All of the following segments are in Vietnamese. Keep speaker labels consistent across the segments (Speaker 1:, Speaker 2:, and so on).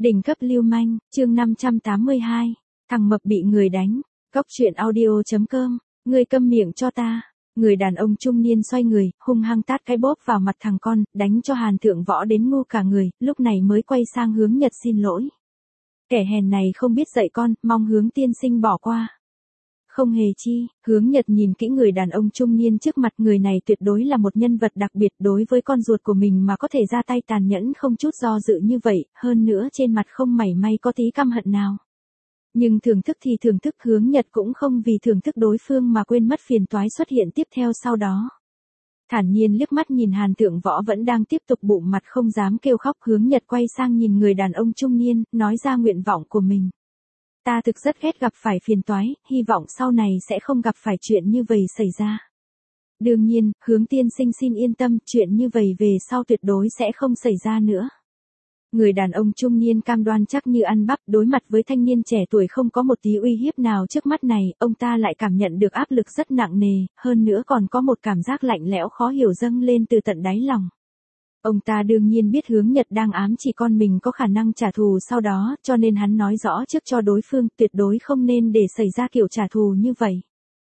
Speaker 1: Đỉnh cấp lưu manh, chương 582, thằng mập bị người đánh, cóc truyện audio.com, ngươi câm miệng cho ta. Người đàn ông trung niên xoay người, hung hăng tát cái bóp vào mặt thằng con, đánh cho Hàn Thượng Võ đến ngu cả người, lúc này mới quay sang Hướng Nhật xin lỗi. Kẻ hèn này không biết dạy con, mong Hướng tiên sinh bỏ qua. Không hề chi, Hướng Nhật nhìn kỹ người đàn ông trung niên trước mặt, người này tuyệt đối là một nhân vật đặc biệt, đối với con ruột của mình mà có thể ra tay tàn nhẫn không chút do dự như vậy, hơn nữa trên mặt không mảy may có tí căm hận nào. Nhưng thưởng thức thì thưởng thức, Hướng Nhật cũng không vì thưởng thức đối phương mà quên mất phiền toái xuất hiện tiếp theo sau đó. Thản nhiên liếc mắt nhìn Hàn Thượng Võ vẫn đang tiếp tục bụng mặt không dám kêu khóc, Hướng Nhật quay sang nhìn người đàn ông trung niên, nói ra nguyện vọng của mình. Ta thực rất ghét gặp phải phiền toái, hy vọng sau này sẽ không gặp phải chuyện như vậy xảy ra. Đương nhiên, Hướng tiên sinh xin yên tâm, chuyện như vậy về sau tuyệt đối sẽ không xảy ra nữa. Người đàn ông trung niên cam đoan chắc như ăn bắp, đối mặt với thanh niên trẻ tuổi không có một tí uy hiếp nào trước mắt này, ông ta lại cảm nhận được áp lực rất nặng nề, hơn nữa còn có một cảm giác lạnh lẽo khó hiểu dâng lên từ tận đáy lòng. Ông ta đương nhiên biết Hướng Nhật đang ám chỉ con mình có khả năng trả thù sau đó, cho nên hắn nói rõ trước cho đối phương, tuyệt đối không nên để xảy ra kiểu trả thù như vậy.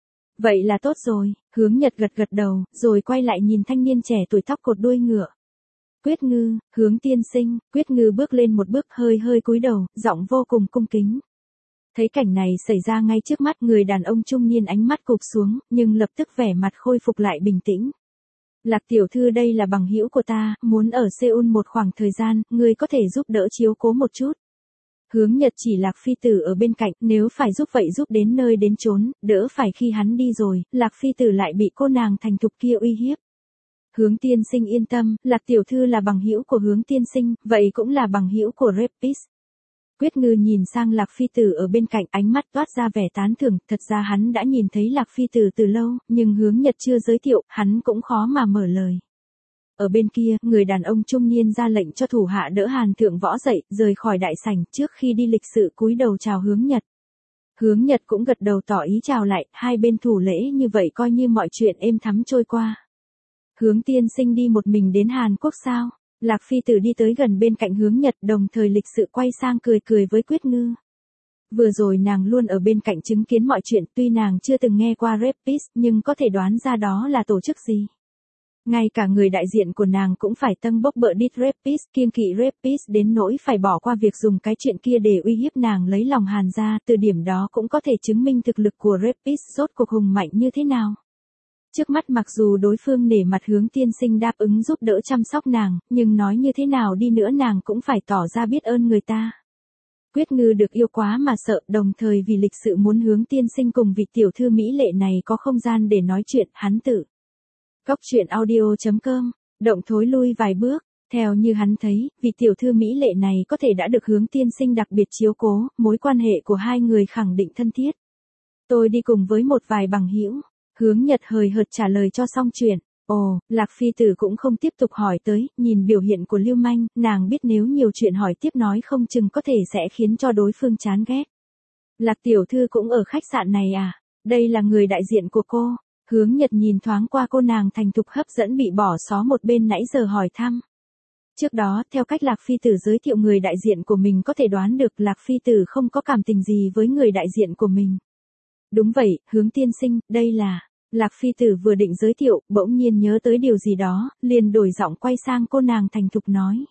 Speaker 1: Vậy là tốt rồi, Hướng Nhật gật gật đầu, rồi quay lại nhìn thanh niên trẻ tuổi tóc cột đuôi ngựa. Quyết Ngư, Hướng tiên sinh, Quyết Ngư bước lên một bước, hơi cúi đầu, giọng vô cùng cung kính. Thấy cảnh này xảy ra ngay trước mắt, người đàn ông trung niên ánh mắt cụp xuống, nhưng lập tức vẻ mặt khôi phục lại bình tĩnh. Lạc tiểu thư, đây là bằng hữu của ta, muốn ở Seoul một khoảng thời gian, ngươi có thể giúp đỡ chiếu cố một chút. Hướng Nhật chỉ Lạc phi tử ở bên cạnh, nếu phải giúp vậy giúp đến nơi đến chốn, đỡ phải khi hắn đi rồi, Lạc phi tử lại bị cô nàng thành thục kia uy hiếp. Hướng tiên sinh yên tâm, Lạc tiểu thư là bằng hữu của Hướng tiên sinh, vậy cũng là bằng hữu của Repis. Quyết Ngư nhìn sang Lạc phi tử ở bên cạnh, ánh mắt toát ra vẻ tán thưởng, thật ra hắn đã nhìn thấy Lạc phi tử từ lâu, nhưng Hướng Nhật chưa giới thiệu, hắn cũng khó mà mở lời. Ở bên kia, người đàn ông trung niên ra lệnh cho thủ hạ đỡ Hàn Thượng Võ dậy, rời khỏi đại sảnh, trước khi đi lịch sự cúi đầu chào Hướng Nhật. Hướng Nhật cũng gật đầu tỏ ý chào lại, hai bên thủ lễ như vậy coi như mọi chuyện êm thắm trôi qua. Hướng tiên sinh đi một mình đến Hàn Quốc sao? Lạc phi tử đi tới gần bên cạnh Hướng Nhật, đồng thời lịch sự quay sang cười với Quyết Ngư. Vừa rồi nàng luôn ở bên cạnh chứng kiến mọi chuyện, tuy nàng chưa từng nghe qua Repis, nhưng có thể đoán ra đó là tổ chức gì. Ngay cả người đại diện của nàng cũng phải tâng bốc bợ đít Repis, kiêng kỵ Repis đến nỗi phải bỏ qua việc dùng cái chuyện kia để uy hiếp nàng lấy lòng Hàn gia, từ điểm đó cũng có thể chứng minh thực lực của Repis rốt cuộc hùng mạnh như thế nào. Trước mắt mặc dù đối phương nể mặt Hướng tiên sinh đáp ứng giúp đỡ chăm sóc nàng, nhưng nói như thế nào đi nữa nàng cũng phải tỏ ra biết ơn người ta. Quyết Ngư được yêu quá mà sợ, đồng thời vì lịch sự muốn Hướng tiên sinh cùng vị tiểu thư mỹ lệ này có không gian để nói chuyện, hắn tự. Cóc truyện audio.com, động thối lui vài bước, theo như hắn thấy, vị tiểu thư mỹ lệ này có thể đã được Hướng tiên sinh đặc biệt chiếu cố, mối quan hệ của hai người khẳng định thân thiết. Tôi đi cùng với một vài bằng hữu. Hướng Nhật hời hợt trả lời cho xong chuyện. Ồ, Lạc phi tử cũng không tiếp tục hỏi tới, nhìn biểu hiện của lưu manh, nàng biết nếu nhiều chuyện hỏi tiếp nói không chừng có thể sẽ khiến cho đối phương chán ghét. Lạc tiểu thư cũng ở khách sạn này à? Đây là người đại diện của cô. Hướng Nhật nhìn thoáng qua cô nàng thành thục hấp dẫn bị bỏ xó một bên nãy giờ hỏi thăm. Trước đó, theo cách Lạc phi tử giới thiệu người đại diện của mình có thể đoán được Lạc phi tử không có cảm tình gì với người đại diện của mình. Đúng vậy, Hướng tiên sinh, đây là. Lạc phi tử vừa định giới thiệu, bỗng nhiên nhớ tới điều gì đó, liền đổi giọng quay sang cô nàng thành thục nói.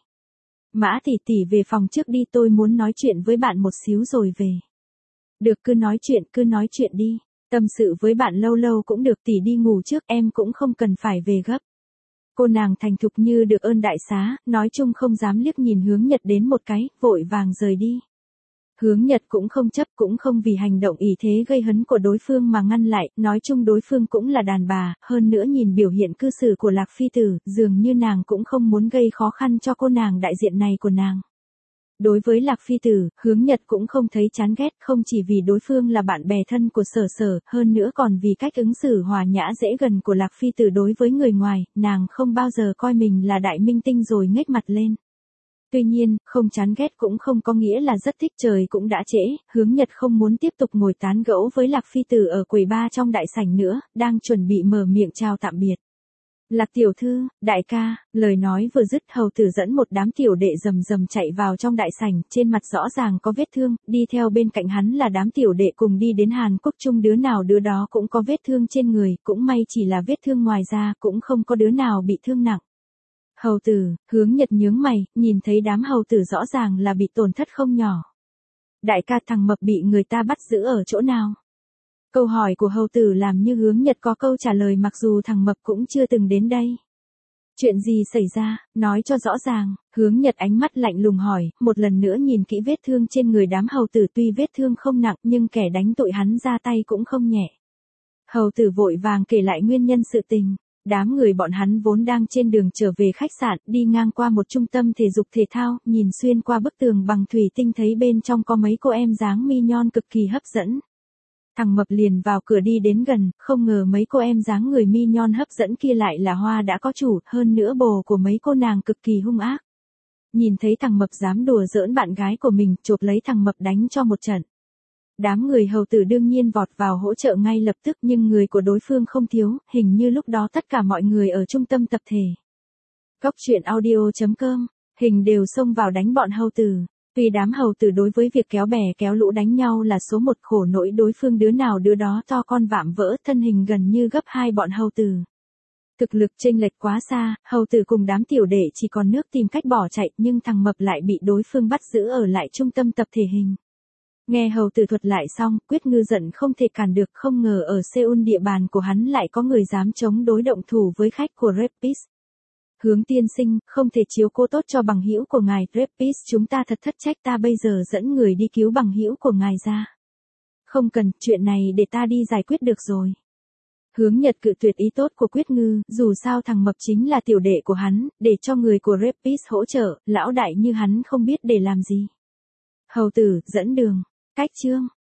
Speaker 1: Mã tỷ tỷ về phòng trước đi, tôi muốn nói chuyện với bạn một xíu rồi về. Được, cứ nói chuyện đi. Tâm sự với bạn lâu lâu cũng được, tỷ đi ngủ trước, em cũng không cần phải về gấp. Cô nàng thành thục như được ơn đại xá, nói chung không dám liếc nhìn Hướng Nhật đến một cái, vội vàng rời đi. Hướng Nhật cũng không chấp, cũng không vì hành động ỷ thế gây hấn của đối phương mà ngăn lại, nói chung đối phương cũng là đàn bà, hơn nữa nhìn biểu hiện cư xử của Lạc phi tử, dường như nàng cũng không muốn gây khó khăn cho cô nàng đại diện này của nàng. Đối với Lạc phi tử, Hướng Nhật cũng không thấy chán ghét, không chỉ vì đối phương là bạn bè thân của Sở, hơn nữa còn vì cách ứng xử hòa nhã dễ gần của Lạc phi tử đối với người ngoài, nàng không bao giờ coi mình là đại minh tinh rồi nhếch mặt lên. Tuy nhiên, không chán ghét cũng không có nghĩa là rất thích, trời cũng đã trễ, Hướng Nhật không muốn tiếp tục ngồi tán gẫu với Lạc phi tử ở quầy bar trong đại sảnh nữa, đang chuẩn bị mở miệng chào tạm biệt. Lạc tiểu thư, đại ca, lời nói vừa dứt hầu tử dẫn một đám tiểu đệ rầm rầm chạy vào trong đại sảnh, trên mặt rõ ràng có vết thương, đi theo bên cạnh hắn là đám tiểu đệ cùng đi đến Hàn Quốc chung đứa nào đứa đó cũng có vết thương trên người, cũng may chỉ là vết thương ngoài da, cũng không có đứa nào bị thương nặng. Hầu tử, Hướng Nhật nhướng mày, nhìn thấy đám hầu tử rõ ràng là bị tổn thất không nhỏ. Đại ca, thằng mập bị người ta bắt giữ ở chỗ nào? Câu hỏi của hầu tử làm như Hướng Nhật có câu trả lời mặc dù thằng mập cũng chưa từng đến đây. Chuyện gì xảy ra, nói cho rõ ràng, Hướng Nhật ánh mắt lạnh lùng hỏi, một lần nữa nhìn kỹ vết thương trên người đám hầu tử, tuy vết thương không nặng nhưng kẻ đánh tội hắn ra tay cũng không nhẹ. Hầu tử vội vàng kể lại nguyên nhân sự tình. Đám người bọn hắn vốn đang trên đường trở về khách sạn, đi ngang qua một trung tâm thể dục thể thao, nhìn xuyên qua bức tường bằng thủy tinh thấy bên trong có mấy cô em dáng mi nhon cực kỳ hấp dẫn. Thằng mập liền vào cửa đi đến gần, không ngờ mấy cô em dáng người mi nhon hấp dẫn kia lại là hoa đã có chủ, hơn nữa bồ của mấy cô nàng cực kỳ hung ác. Nhìn thấy thằng mập dám đùa giỡn bạn gái của mình, chộp lấy thằng mập đánh cho một trận. Đám người hầu tử đương nhiên vọt vào hỗ trợ ngay lập tức, nhưng người của đối phương không thiếu, hình như lúc đó tất cả mọi người ở trung tâm tập thể. Góc truyện audio.com, hình đều xông vào đánh bọn hầu tử. Vì đám hầu tử đối với việc kéo bè kéo lũ đánh nhau là số một, khổ nỗi đối phương đứa nào đứa đó to con vạm vỡ, thân hình gần như gấp 2 bọn hầu tử. Thực lực chênh lệch quá xa, hầu tử cùng đám tiểu đệ chỉ còn nước tìm cách bỏ chạy, nhưng thằng mập lại bị đối phương bắt giữ ở lại trung tâm tập thể hình. Nghe hầu tử thuật lại xong, Quyết Ngư giận không thể cản được, không ngờ ở Seoul địa bàn của hắn lại có người dám chống đối động thủ với khách của Rapis. Hướng tiên sinh, không thể chiếu cố tốt cho bằng hữu của ngài, Rapis chúng ta thật thất trách, ta bây giờ dẫn người đi cứu bằng hữu của ngài ra. Không cần, chuyện này để ta đi giải quyết được rồi. Hướng Nhật cự tuyệt ý tốt của Quyết Ngư, dù sao thằng mập chính là tiểu đệ của hắn, để cho người của Rapis hỗ trợ, lão đại như hắn không biết để làm gì. Hầu tử, dẫn đường. Cách chương